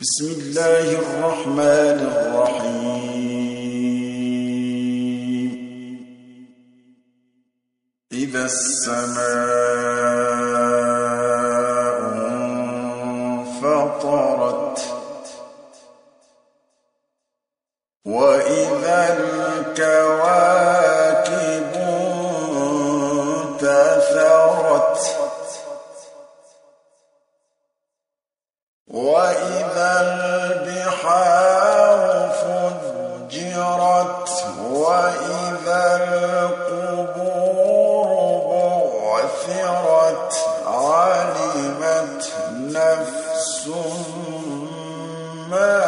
بسم الله الرحمن الرحيم. إذا السماء انفطرت وإذا الكواكب انتثرت وإذا البحار فجرت وإذا القبور بعثرت علمت نفس ما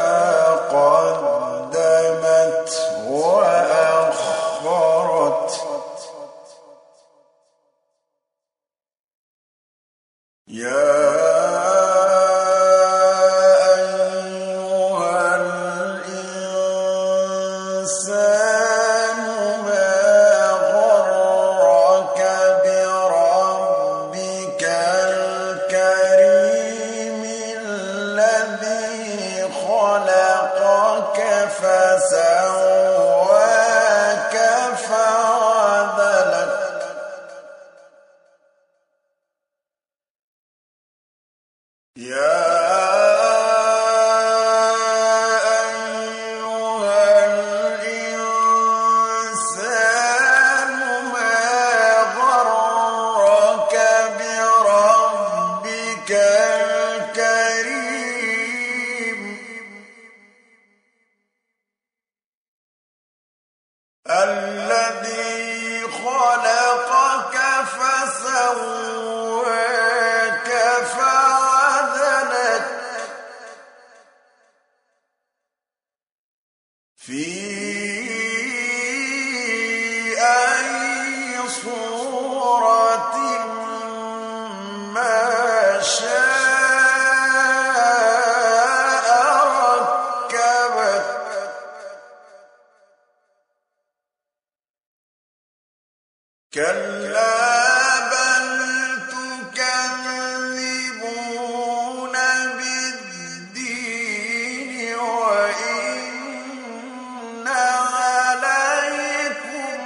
قدمت وأخرت. فسواك فعدلك يا أيها الإنسان ما غرك بربك الكريم الذي خلقك فسواك فعدلك في أي صورة ما شاء ركبك. كلا بل تكذبون بالدين وإن عليكم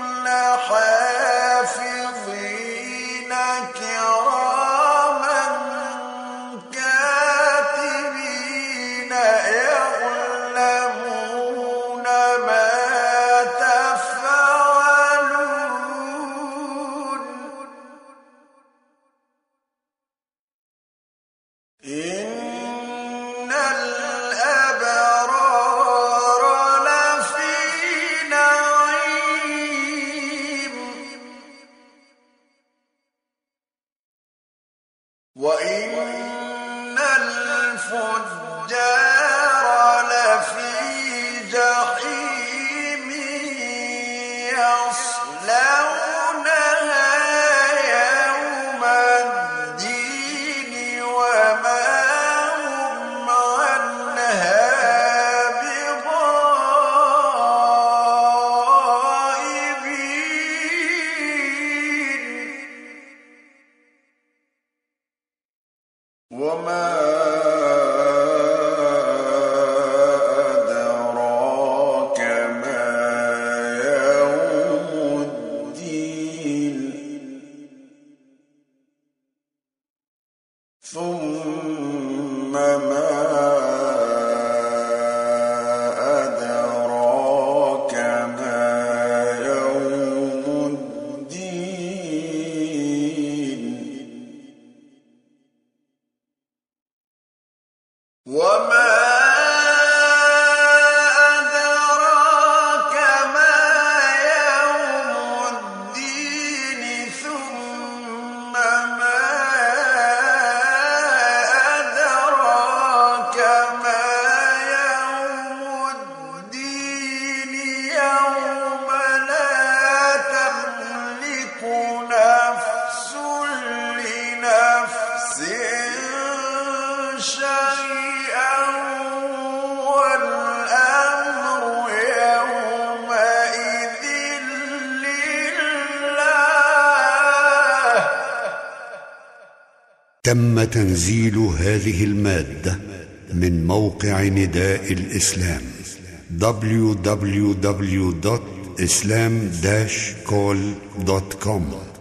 لحافظين كراما كاتبين يعلمون ما إن الأبرار لفي نعيم وإن الفجار لفي جحيم يصلونها يوم الدين وما هم عنها بغائبين. وما أدراك ما يوم الدين ثم ما أدراك ما يوم الدين وما أدراك ما يوم الدين ثم ما أدراك ما يوم الدين يوم لا تملك نفس لنفس شيئا والأمر يومئذ لله. تم تنزيل هذه المادة من موقع نداء الإسلام www.islam-call.com